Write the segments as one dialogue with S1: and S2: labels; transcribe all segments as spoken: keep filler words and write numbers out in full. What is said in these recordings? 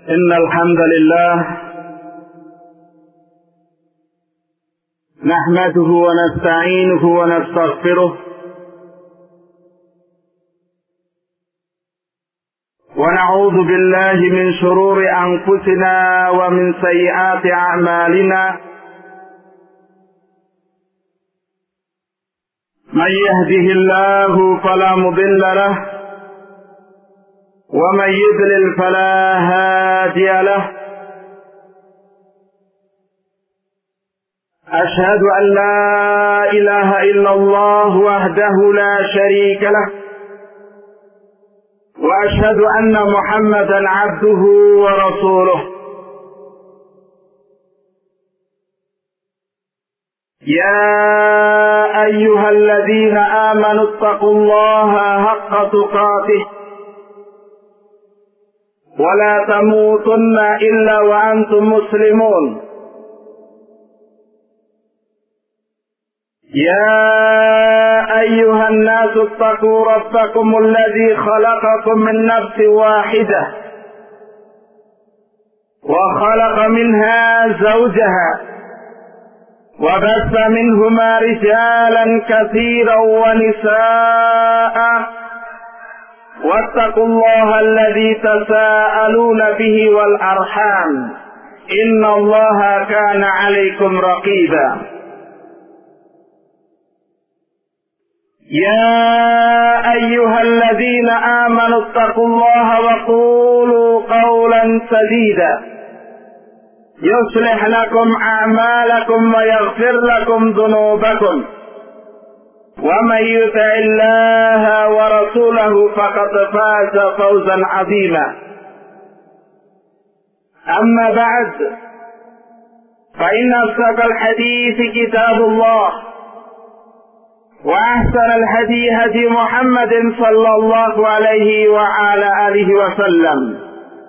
S1: إن الحمد لله نحمده ونستعينه ونستغفره ونعوذ بالله من شرور أنفسنا ومن سيئات أعمالنا من يهده الله فلا مضل له ومن يضلل فلا هادي له أشهد أن لا إله إلا الله وحده لا شريك له وأشهد أن محمدا عبده ورسوله يا أيها الذين آمنوا اتقوا الله حق تقاته ولا تموتن إلا وأنتم مسلمون يا أيها الناس اتقوا ربكم الذي خلقكم من نفس واحدة وخلق منها زوجها وبث منهما رجالا كثيرا ونساء واتقوا الله الذي تساءلون به والأرحام إن الله كان عليكم رقيبا يا أيها الذين آمنوا اتقوا الله وقولوا قولا سديدا يصلح لكم أعمالكم ويغفر لكم ذنوبكم ومن يطع الله ورسوله فقد فاز فوزا عظيما أما بعد فإن أصدق الحديث كتاب الله وأحسن الهدي هدي محمد صلى الله عليه وعلى آله وسلم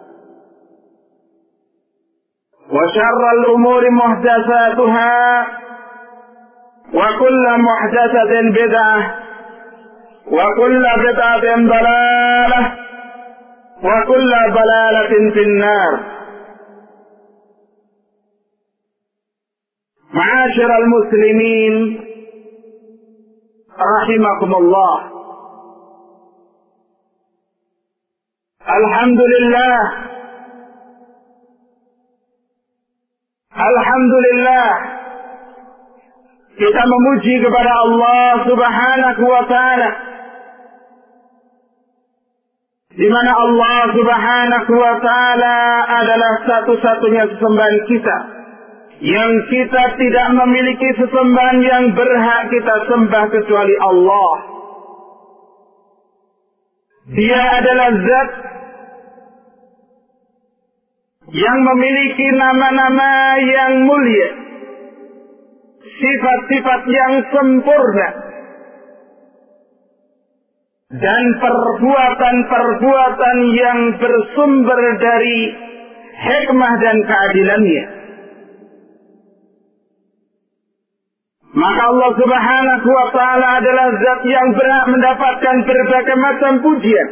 S1: وشر الأمور محدثاتها وكل محدثة بدعة وكل بدعة ضلالة وكل ضلالة في النار. معاشر المسلمين رحمكم الله، الحمد لله الحمد لله kita memuji kepada Allah Subhanahu wa taala, di mana Allah Subhanahu wa taala adalah satu-satunya sesembahan kita, yang kita tidak memiliki sesembahan yang berhak kita sembah kecuali Allah. Dia adalah zat yang memiliki nama-nama yang mulia, sifat-sifat yang sempurna, dan perbuatan-perbuatan yang bersumber dari hikmah dan keadilannya. Maka Allah Subhanahu wa taala adalah zat yang berhak mendapatkan berbagai macam pujian,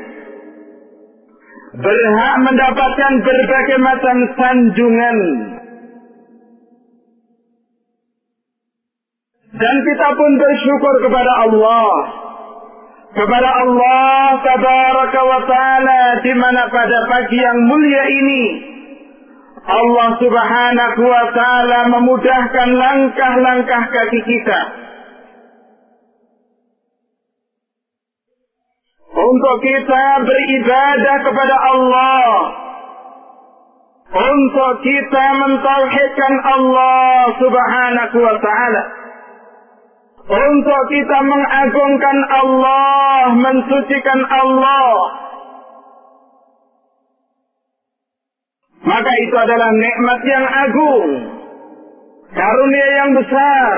S1: berhak mendapatkan berbagai macam sanjungan. Dan kita pun bersyukur kepada Allah, kepada Allah Tabaraka wa Ta'ala, di mana pada pagi yang mulia ini Allah Subhanahu wa Ta'ala memudahkan langkah-langkah kaki kita untuk kita beribadah kepada Allah, untuk kita mentauhidkan Allah Subhanahu wa Ta'ala, untuk kita mengagungkan Allah, mensucikan Allah. Maka itu adalah nikmat yang agung, karunia yang besar,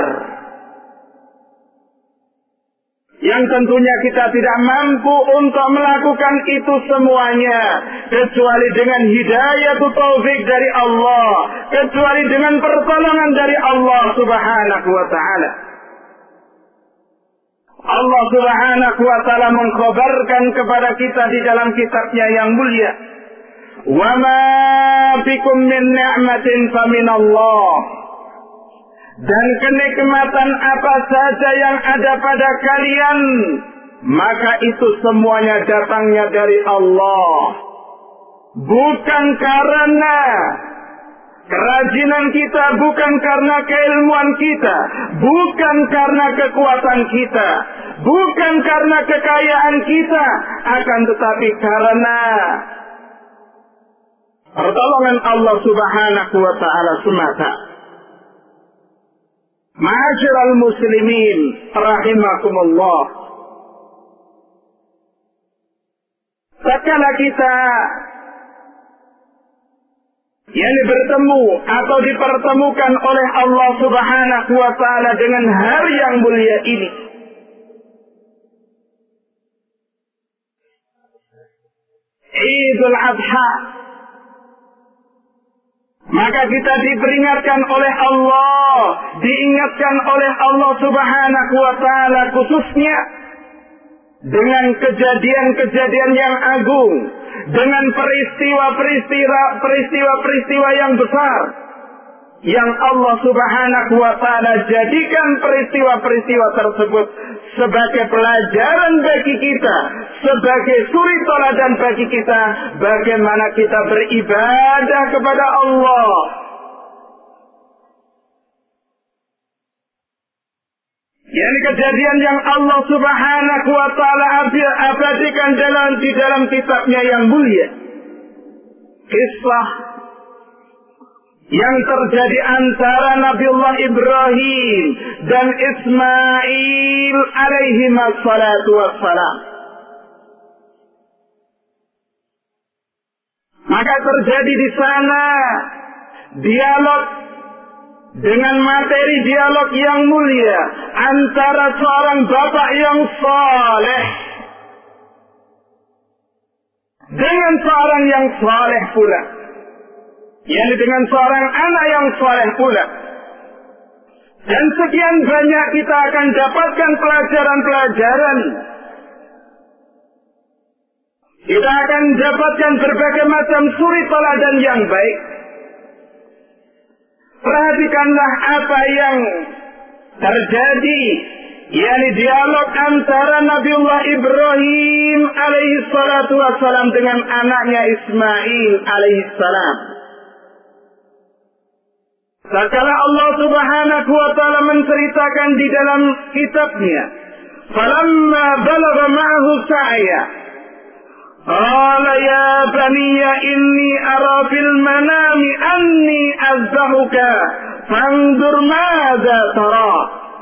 S1: yang tentunya kita tidak mampu untuk melakukan itu semuanya kecuali dengan hidayah taufik dari Allah, kecuali dengan pertolongan dari Allah Subhanahu wa Ta'ala. Allah Subhanahu wa Ta'ala mengkhabarkan kepada kita di dalam kitabnya yang mulia, "Wa ma bikum min ni'matin faminallah. Dan kenikmatan apa saja yang ada pada kalian, maka itu semuanya datangnya dari Allah. Bukan karena kerajinan kita, bukan karena keilmuan kita, bukan karena kekuatan kita, bukan karena kekayaan kita, akan tetapi karena pertolongan Allah Subhanahu wa ta'ala semata. Ma'asyiral muslimin rahimakumullah. Tatkala kita yang bertemu atau dipertemukan oleh Allah Subhanahu wa ta'ala dengan hari yang mulia ini, Idul Adha, maka kita diperingatkan oleh Allah, diingatkan oleh Allah Subhanahu wa ta'ala khususnya dengan kejadian-kejadian yang agung, dengan peristiwa-peristiwa peristiwa-peristiwa yang besar yang Allah Subhanahu wa ta'ala jadikan peristiwa-peristiwa tersebut sebagai pelajaran bagi kita, sebagai suri teladan bagi kita, bagaimana kita beribadah kepada Allah. Yang kejadian yang Allah Subhanahu wa ta'ala abadikan dalam di dalam kitabnya yang mulia. Kisah yang terjadi antara Nabiullah Ibrahim dan Ismail alaihi wassalatu wassalam. Maka terjadi di sana dialog dengan materi dialog yang mulia antara seorang bapak yang saleh dengan seorang yang saleh pula, yakni dengan seorang anak yang saleh pula. Dan sekian banyak kita akan dapatkan pelajaran-pelajaran. Kita akan dapatkan berbagai macam suri teladan yang baik. Perhatikanlah apa yang terjadi, yakni dialog antara Nabiullah Ibrahim alaihi salatu wassalam dengan anaknya Ismail alaihi salam. Tatkala Allah Subhanahu wa ta'ala menceritakan di dalam kitabnya, falamma balagha ma'ahu sa'ya qala ya baniya inni ara fil manami anni azbahuka fanzur madza tara.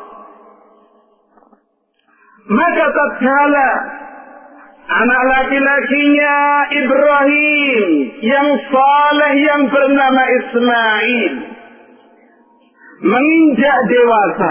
S1: Maka tatkala anak laki-lakinya Ibrahim yang saleh yang bernama Ismail menginjak dewasa,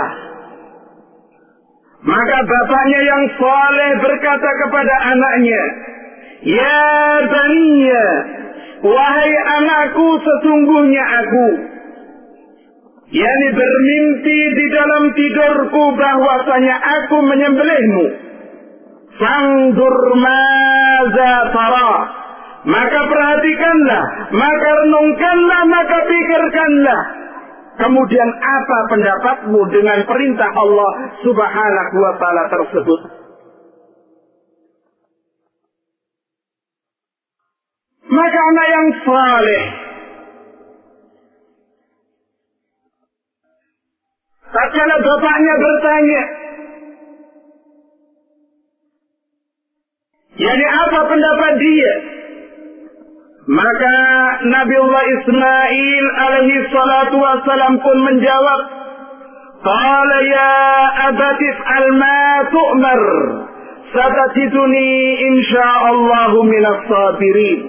S1: maka bapaknya yang saleh berkata kepada anaknya, ya baniya, wahai anakku, sesungguhnya aku, yakni bermimpi di dalam tidurku bahwasanya aku menyembelihmu. Fangdur maza tara, maka perhatikanlah, maka renungkanlah, maka pikirkanlah, kemudian apa pendapatmu dengan perintah Allah Subhanahu wa ta'ala tersebut. Maka anak yang saleh tatkala bapaknya bertanya, yakni apa pendapat dia, maka Nabiullah Ismail alaihi salatu wassalam pun menjawab, qala ya abati if'al ma tu'mar satajiduni insyaallahu minas sabirin.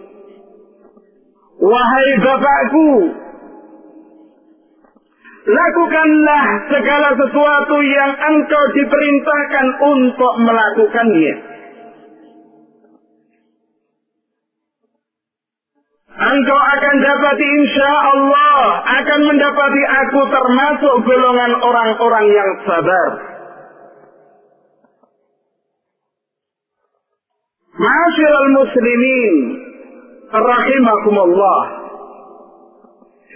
S1: Wahai bapakku, lakukanlah segala sesuatu yang engkau diperintahkan untuk melakukannya. Engkau akan dapati insya Allah, akan mendapati aku termasuk golongan orang-orang yang sabar. Ma'asyiral muslimin rahimakumullah.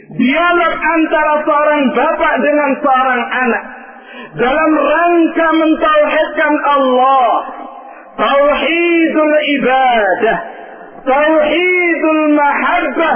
S1: dialog antara seorang bapak dengan seorang anak dalam rangka mentauhidkan Allah, tauhidul ibadah, tauhidul mahabbah,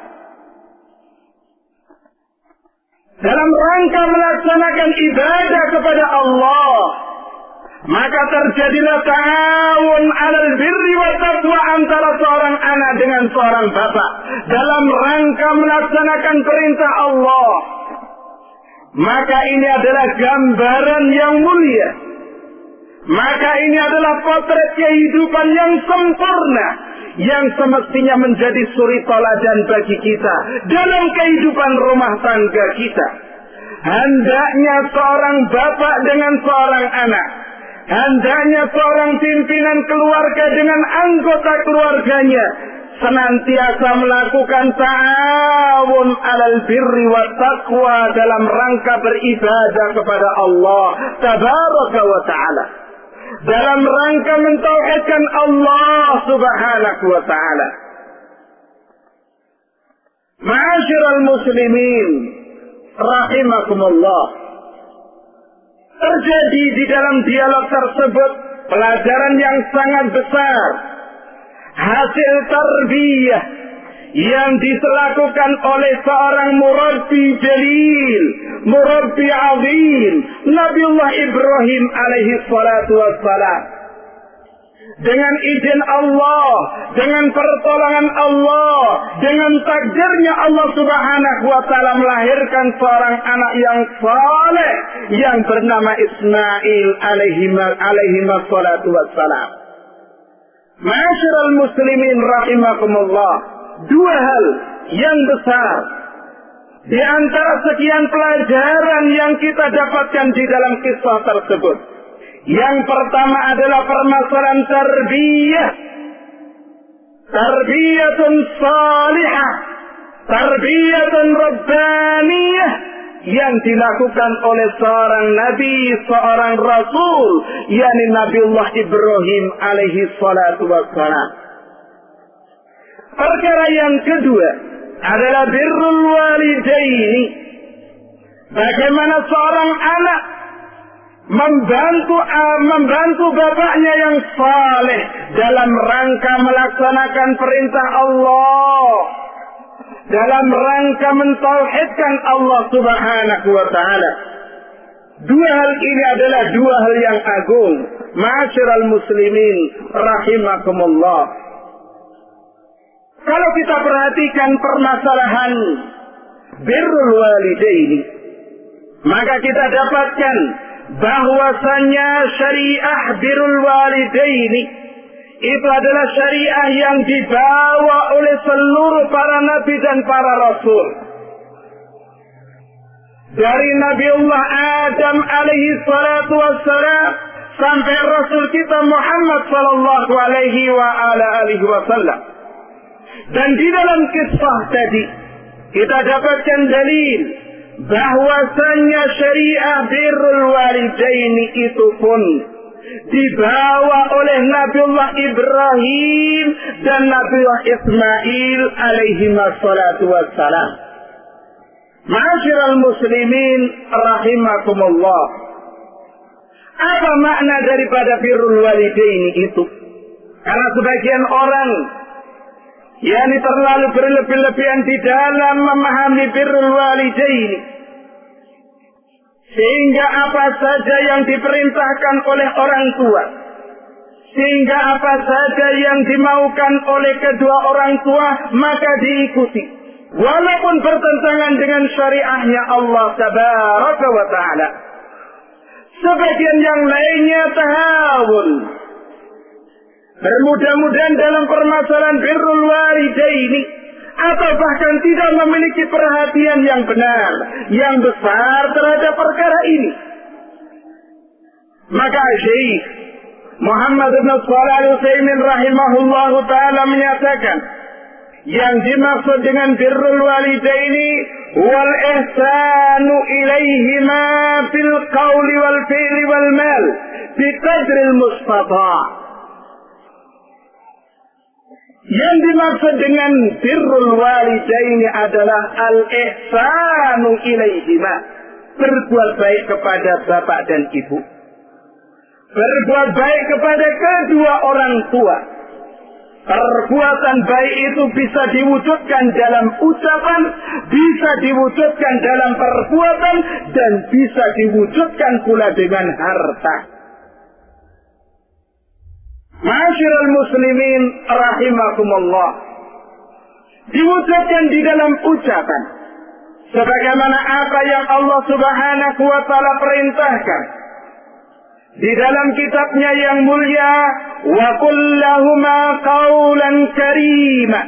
S1: dalam rangka melaksanakan ibadah kepada Allah, maka terjadilah ta'awun 'alal birri wat taqwa antara seorang anak dengan seorang bapak dalam rangka melaksanakan perintah Allah. Maka ini adalah gambaran yang mulia. Maka ini adalah potret kehidupan yang sempurna, yang semestinya menjadi suri teladan bagi kita dalam kehidupan rumah tangga kita. Hendaknya seorang bapak dengan seorang anak, hendaknya seorang pimpinan keluarga dengan anggota keluarganya senantiasa melakukan ta'awun 'alal birri wat taqwa dalam rangka beribadah kepada Allah tabaraka wa ta'ala, dalam rangka mentauhidkan Allah subhanahu wa ta'ala. Ma'asyiral muslimin rahimakumullah, terjadi di dalam dialog tersebut pelajaran yang sangat besar, hasil tarbiyah yang dilakukan oleh seorang murabbi jalil, murabbi azim, Nabiullah Ibrahim alaihi salatu wassalam. Dengan izin Allah, dengan pertolongan Allah, dengan takdirnya Allah subhanahu wa ta'ala melahirkan seorang anak yang saleh yang bernama Ismail alaihi salatu wassalam. Ma'asyiral muslimin rahimakumullah, dua hal yang besar di antara sekian pelajaran yang kita dapatkan di dalam kisah tersebut. Yang pertama adalah permasalahan tarbiyah, tarbiyatun salihah, tarbiyatun rabbaniyah yang dilakukan oleh seorang nabi, seorang rasul, yakni Nabiullah Ibrahim alaihi salatu wassalam. Perkara yang kedua adalah birrul walidaini. Bagaimana seorang anak membantu uh, membantu bapaknya yang saleh dalam rangka melaksanakan perintah Allah, dalam rangka mentauhidkan Allah subhanahu wa ta'ala. Dua hal ini adalah dua hal yang agung. Ma'asyiral muslimin rahimakumullah, kalau kita perhatikan permasalahan birrul walidaini, maka kita dapatkan bahwasanya syariah birrul walidaini itu adalah syariah yang dibawa oleh seluruh para nabi dan para rasul. Dari Nabiullah Adam alaihi salatu wassalam sampai Rasul kita Muhammad sallallahu alaihi wa ala alihi wasallam. Dan di dalam kisah tadi kita dapatkan dalil bahwasanya syariah birrul walidaini itu pun dibawa oleh Nabiullah Ibrahim dan Nabiullah Ismail alaihi wassalatu wassalam. Ma'asyiral muslimin rahimakumullah, apa makna daripada birrul walidaini itu? Karena sebagian orang yakni terlalu berlebih-lebihan di dalam memahami birrul walidaini, sehingga apa saja yang diperintahkan oleh orang tua, sehingga apa saja yang dimaukan oleh kedua orang tua maka diikuti, walaupun bertentangan dengan syariahnya Allah tabaraka wa ta'ala. Sebagian yang lainnya tahawun, bermudah-mudahan dalam permasalahan birrul walidaini, atau bahkan tidak memiliki perhatian yang benar, yang besar terhadap perkara ini. Maka Syekh Muhammad bin Shalih Al-Utsaimin rahimahullahu ta'ala menyatakan, yang dimaksud dengan birrul walidaini wal ihsanu ilaihima bil qawli wal fi'li wal mal bi qadril mustata'. Yang dimaksud dengan birrul walidaini adalah al-ihsanu ilaihima, berbuat baik kepada bapak dan ibu, berbuat baik kepada kedua orang tua. Perbuatan baik itu bisa diwujudkan dalam ucapan, bisa diwujudkan dalam perbuatan, dan bisa diwujudkan pula dengan harta. Ma'asyiral muslimin rahimakumullah, diwujudkan di dalam ucapan sebagaimana apa yang Allah Subhanahu wa taala perintahkan di dalam kitabnya yang mulia, wa qul lahuma qawlan karima,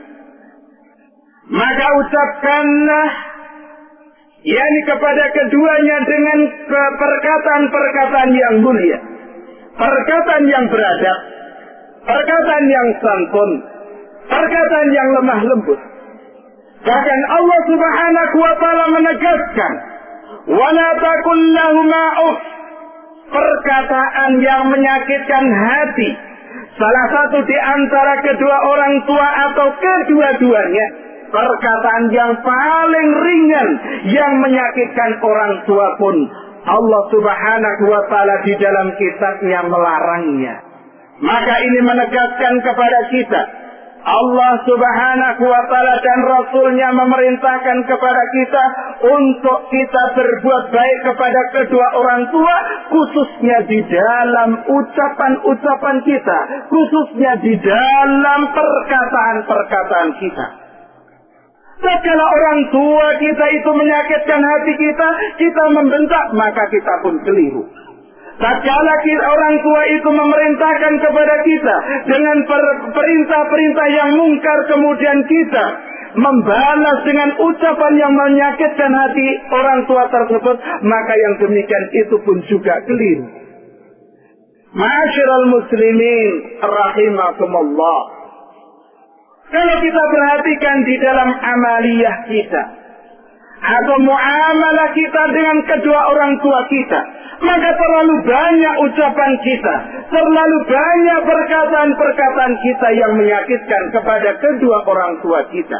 S1: maka ucapkanlah yakni kepada keduanya dengan perkataan-perkataan yang mulia, perkataan yang beradab, perkataan yang santun, perkataan yang lemah lembut. Bahkan Allah Subhanahu wa taala menegaskan, wa la taqul lahuma uff, perkataan yang menyakitkan hati salah satu di antara kedua orang tua atau kedua-duanya, perkataan yang paling ringan yang menyakitkan orang tua pun Allah Subhanahu wa taala di dalam kitabnya melarangnya. Maka ini menegaskan kepada kita, Allah Subhanahu wa taala dan Rasulnya memerintahkan kepada kita untuk kita berbuat baik kepada kedua orang tua, khususnya di dalam ucapan-ucapan kita, khususnya di dalam perkataan-perkataan kita. Tatkala orang tua kita itu menyakitkan hati kita, kita membentak, maka kita pun keliru. Tatkala orang tua itu memerintahkan kepada kita dengan perintah-perintah yang mungkar, kemudian kita membalas dengan ucapan yang menyakitkan hati orang tua tersebut, maka yang demikian itu pun juga keliru. Ma'asyiral muslimin rahimakumullah, kalau kita perhatikan di dalam amaliyah kita atau muamalah kita dengan kedua orang tua kita, maka terlalu banyak ucapan kita, terlalu banyak perkataan-perkataan kita yang menyakitkan kepada kedua orang tua kita.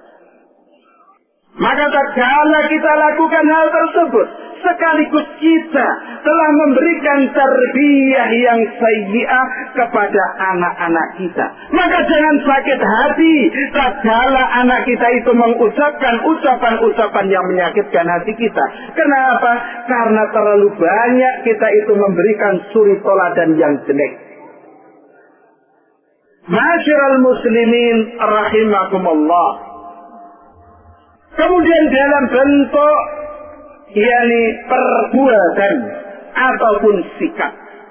S1: Maka tatkala kita lakukan hal tersebut, sekaligus kita telah memberikan tarbiyah yang sayyi'ah kepada anak-anak kita. Maka jangan sakit hati tatkala anak kita itu mengucapkan ucapan-ucapan yang menyakitkan hati kita. Kenapa? Karena terlalu banyak kita itu memberikan suri toladan yang jelek. Ma'asyiral muslimin rahimakumullah. Kemudian dalam bentuk yakni perbuatan ataupun sikap,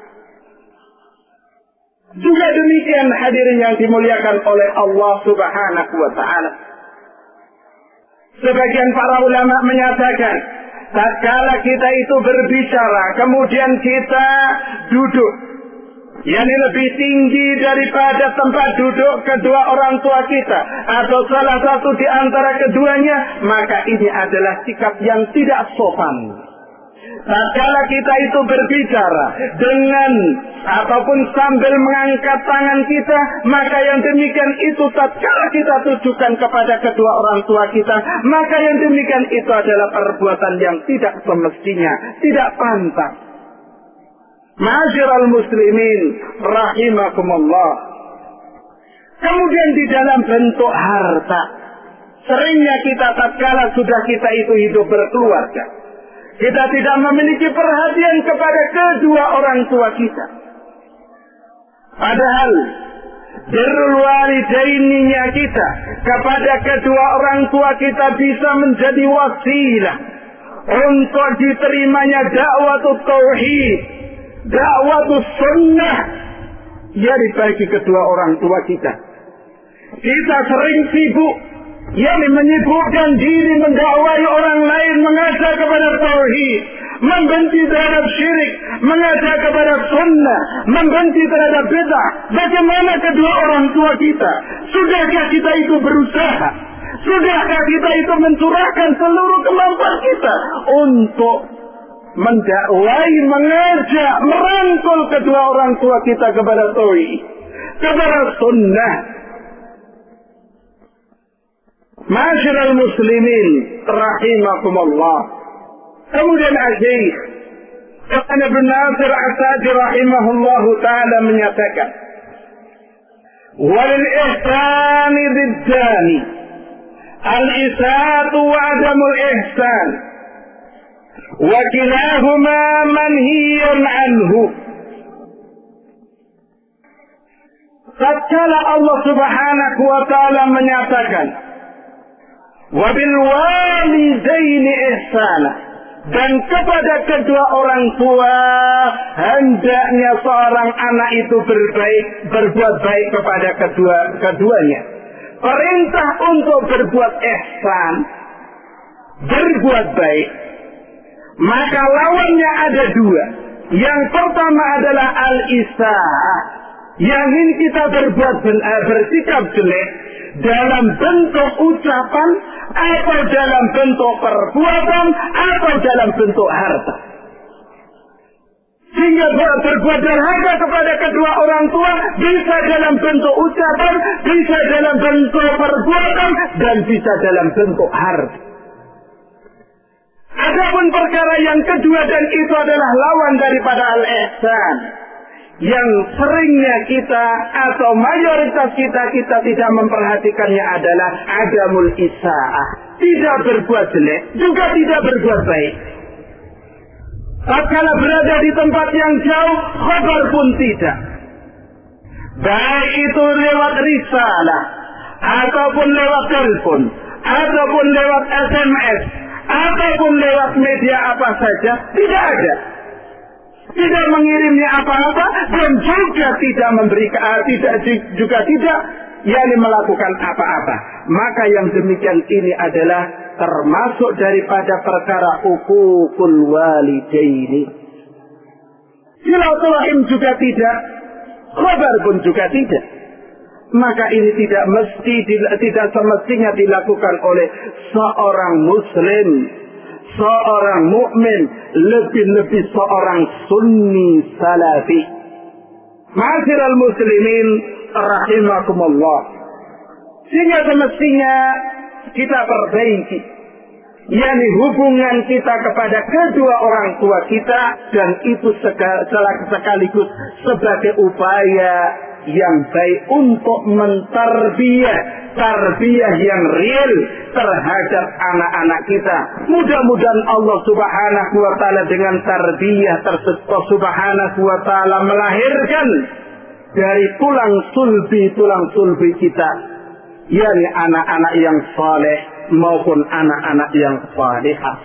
S1: juga demikian hadirin yang dimuliakan oleh Allah Subhanahu wa taala. Sebagian para ulama menyatakan, tatkala kita itu berbicara kemudian kita duduk yakni lebih tinggi daripada tempat duduk kedua orang tua kita atau salah satu di antara keduanya, maka ini adalah sikap yang tidak sopan. Tatkala kita itu berbicara dengan ataupun sambil mengangkat tangan kita, maka yang demikian itu tatkala kita tujukan kepada kedua orang tua kita, maka yang demikian itu adalah perbuatan yang tidak semestinya, tidak pantas. Ma'asyiral muslimin rahimakumullah. Kemudian di dalam bentuk harta, seringnya kita tatkala sudah kita itu hidup berkeluarga, kita tidak memiliki perhatian kepada kedua orang tua kita. Padahal birrul walidaininya kita kepada kedua orang tua kita bisa menjadi wasilah untuk diterimanya dakwah tauhid, dakwah sunnah yang bagi kedua orang tua kita. Kita sering sibuk yang menyibukkan diri mendakwai orang lain, mengajak kepada tauhid, membenci terhadap syirik, mengajak kepada sunnah, membenci terhadap bid'ah. Bagaimana kedua orang tua kita? Sudahkah kita itu berusaha? Sudahkah kita itu mencurahkan seluruh kemampuan kita untuk mendakwai, mengajak, merangkul kedua orang tua kita kepada tauhid, kepada sunnah? Ma'asyiral muslimin rahimakumullah. Kemudian Asy-Syaikh Ibnu Nasir As-Sa'di rahimahullahu taala menyatakan, "Wal ihsani biddani al-isa'atu wa adamul ihsan wa kilahuma manhiyun anhu." Tatkala Allah Subhanahu wa taala menyatakan, "Wa bil walidaini ihsana," dan kepada kedua orang tua hendaknya seorang anak itu berbaik, berbuat baik kepada kedua keduanya. Perintah untuk berbuat ihsan, berbuat baik, maka lawannya ada dua. Yang pertama adalah al-isa'ah, yang ingin kita berbuat benar, bersikap jelek dalam bentuk ucapan atau dalam bentuk perbuatan atau dalam bentuk harta, sehingga berbuat durhaka kepada kedua orang tua bisa dalam bentuk ucapan, bisa dalam bentuk perbuatan, dan bisa dalam bentuk harta. Adapun perkara yang kedua, dan itu adalah lawan daripada al-ihsan, yang seringnya kita atau mayoritas kita kita tidak memperhatikannya adalah adamul isa'ah, tidak berbuat jelek juga tidak berbuat baik. Tatkala berada di tempat yang jauh, khabar pun tidak, baik itu lewat risalah ataupun lewat telepon ataupun lewat S M S ataupun lewat media apa saja, tidak ada, tidak mengirimnya apa-apa, dan juga tidak memberikan, tidak juga tidak yakni melakukan apa-apa. Maka yang demikian ini adalah termasuk daripada perkara uququl walidaini. Silaturahim juga tidak, khabar pun juga tidak. Maka ini tidak mesti, tidak semestinya dilakukan oleh seorang muslim, seorang mukmin, lebih-lebih seorang sunni salafi. Ma'asyiral muslimin rahimakumullah. Sehingga semestinya kita perbaiki, yakni hubungan kita kepada kedua orang tua kita, dan itu sekaligus sebagai upaya yang baik untuk mentarbiyah, tarbiyah yang real terhadap anak-anak kita. Mudah-mudahan Allah Subhanahu wa taala dengan tarbiyah tersebut Subhanahu wa taala melahirkan dari tulang sulbi tulang sulbi kita, yakni anak-anak yang saleh maupun anak-anak yang salihah.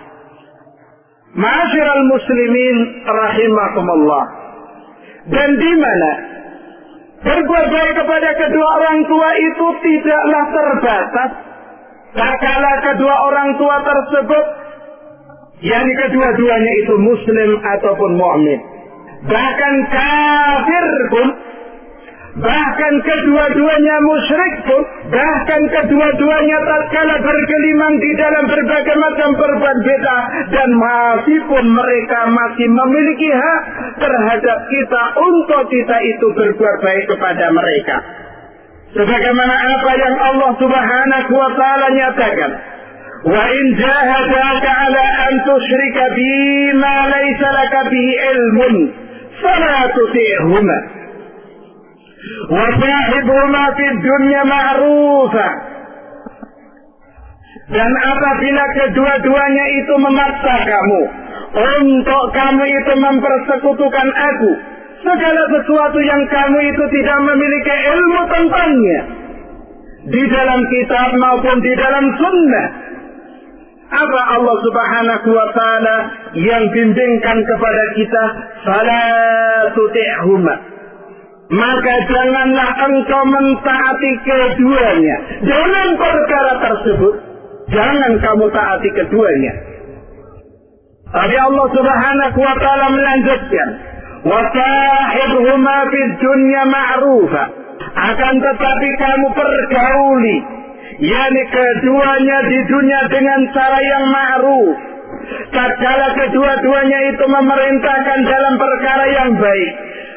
S1: Ma'asyiral muslimin rahimakumullah. Dan di mana berbuat baik kepada kedua orang tua itu tidaklah terbatas tak kala kedua orang tua tersebut, yakni kedua-duanya itu muslim ataupun mukmin, bahkan kafir pun, bahkan kedua-duanya musyrik pun, bahkan kedua-duanya tatkala bergelimang di dalam berbagai macam perbuatan beda, dan masih pun mereka masih memiliki hak terhadap kita untuk kita itu berbuat baik kepada mereka. Sebagaimana apa yang Allah Subhanahu wa taala nyatakan, "Wa in jahadaka 'ala an tusyrika bi ma laysa laka bihi ilmun fala tuti'huma wa sahibhuma fid dunya ma'rufa." Dan apabila kedua-duanya itu memaksa kamu untuk kamu itu mempersekutukan aku, segala sesuatu yang kamu itu tidak memiliki ilmu tentangnya, di dalam kitab maupun di dalam sunnah, apa Allah Subhanahu wa taala yang bimbingkan kepada kita, fala tuti'huma, maka janganlah engkau mentaati keduanya. Dalam perkara tersebut jangan kamu taati keduanya. Tapi Allah Subhanahu wa taala melanjutkan, wa sahibhuma fid dunya ma'rufa, akan tetapi kamu pergauli, yakni keduanya di dunia dengan cara yang ma'ruf. Tatkala kedua-duanya itu memerintahkan dalam perkara yang baik,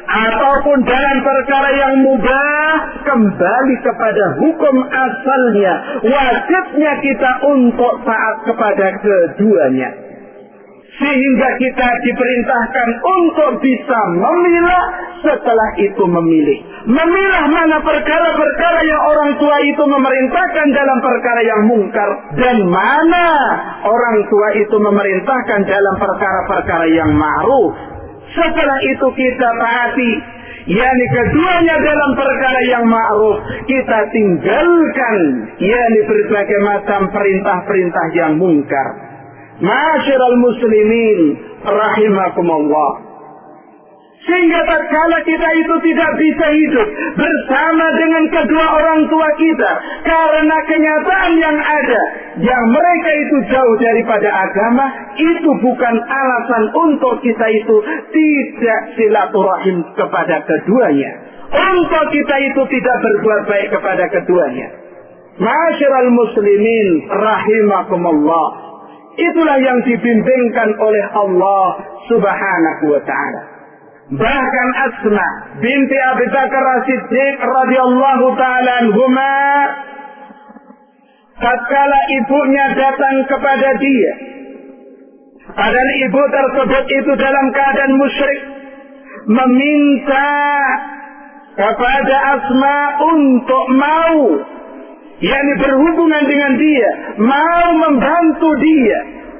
S1: ataupun dalam perkara yang mubah, kembali kepada hukum asalnya. Wajibnya kita untuk taat kepada keduanya. Sehingga kita diperintahkan untuk bisa memilah, setelah itu memilih. Memilah mana perkara-perkara yang orang tua itu memerintahkan dalam perkara yang mungkar, dan mana orang tua itu memerintahkan dalam perkara-perkara yang ma'ruf. Setelah itu kita taati, yakni keduanya dalam perkara yang ma'ruf, kita tinggalkan yakni berbagai macam perintah-perintah yang mungkar. Ma'asyiral muslimin rahimakumullah. Sehingga tatkala kita itu tidak bisa hidup bersama dengan kedua orang tua kita, karena kenyataan yang ada, yang mereka itu jauh daripada agama, itu bukan alasan untuk kita itu tidak silaturahim kepada keduanya, untuk kita itu tidak berbuat baik kepada keduanya. Ma'asyiral muslimin rahimakumullah. Itulah yang dibimbingkan oleh Allah Subhanahu wa ta'ala. Bahkan Asma binti Abi Bakar As-Siddiq radhiyallahu ta'ala anhuma, tatkala ibunya datang kepada dia, padahal ibu tersebut itu dalam keadaan musyrik, meminta kepada Asma untuk mau, yakni berhubungan dengan dia, mau membantu dia.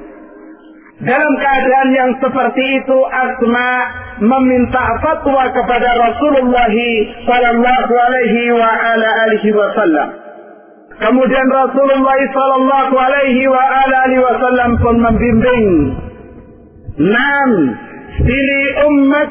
S1: Dalam keadaan yang seperti itu, Asma meminta fatwa kepada Rasulullah sallallahu alaihi wa ala alihi wasallam. Kemudian Rasulullah sallallahu alaihi wa ala alihi wasallam pun membimbing, "Nam, sili ummat,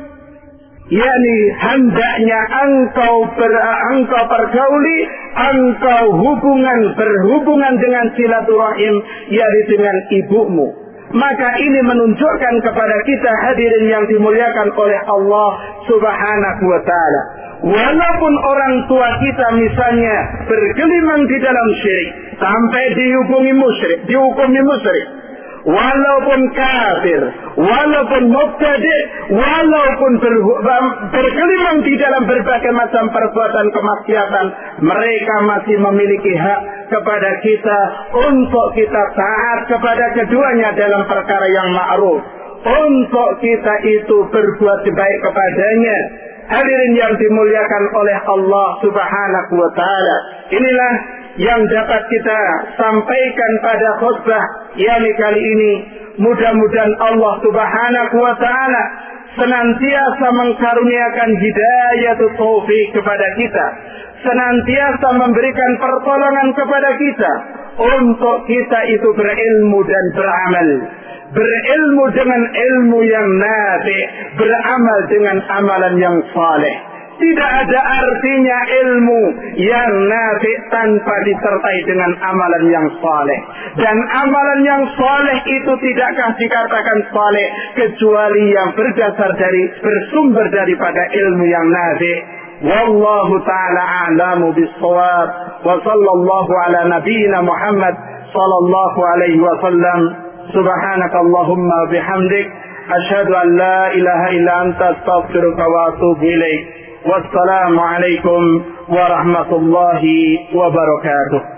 S1: yakni hendaknya engkau ber, engkau pergauli, engkau hubungan berhubungan dengan silaturahim, yakni dengan ibumu." Maka ini menunjukkan kepada kita hadirin yang dimuliakan oleh Allah Subhanahu wa ta'ala, walaupun orang tua kita misalnya bergelimang di dalam syirik, sampai dihubungi musyrik, dihukumi musyrik, walaupun kafir, walaupun mubtadi', walaupun ber, bergelimang di dalam berbagai macam perbuatan kemaksiatan, mereka masih memiliki hak kepada kita untuk kita taat kepada keduanya dalam perkara yang ma'ruf, untuk kita itu berbuat baik kepadanya. Hadirin yang dimuliakan oleh Allah Subhanahu wa ta'ala, inilah yang dapat kita sampaikan pada khutbah yakni kali ini. Mudah-mudahan Allah Subhanahu wa ta'ala senantiasa mengkaruniakan hidayah taufik kepada kita, senantiasa memberikan pertolongan kepada kita untuk kita itu berilmu dan beramal, berilmu dengan ilmu yang nafi', beramal dengan amalan yang saleh. Tidak ada artinya ilmu yang nafi' tanpa disertai dengan amalan yang saleh. Dan amalan yang saleh itu tidakkah dikatakan saleh kecuali yang berdasar dari, bersumber daripada ilmu yang nafi'. Wallahu ta'ala a'lamu bis-shawab. Wa sallallahu ala nabiyyina Muhammad sallallahu alaihi wa sallam. Subhanakallahumma bihamdik, asyhadu an la ilaha illa anta, astaghfiruka wa atubu ilaik. Wassalamualaikum warahmatullahi wabarakatuh.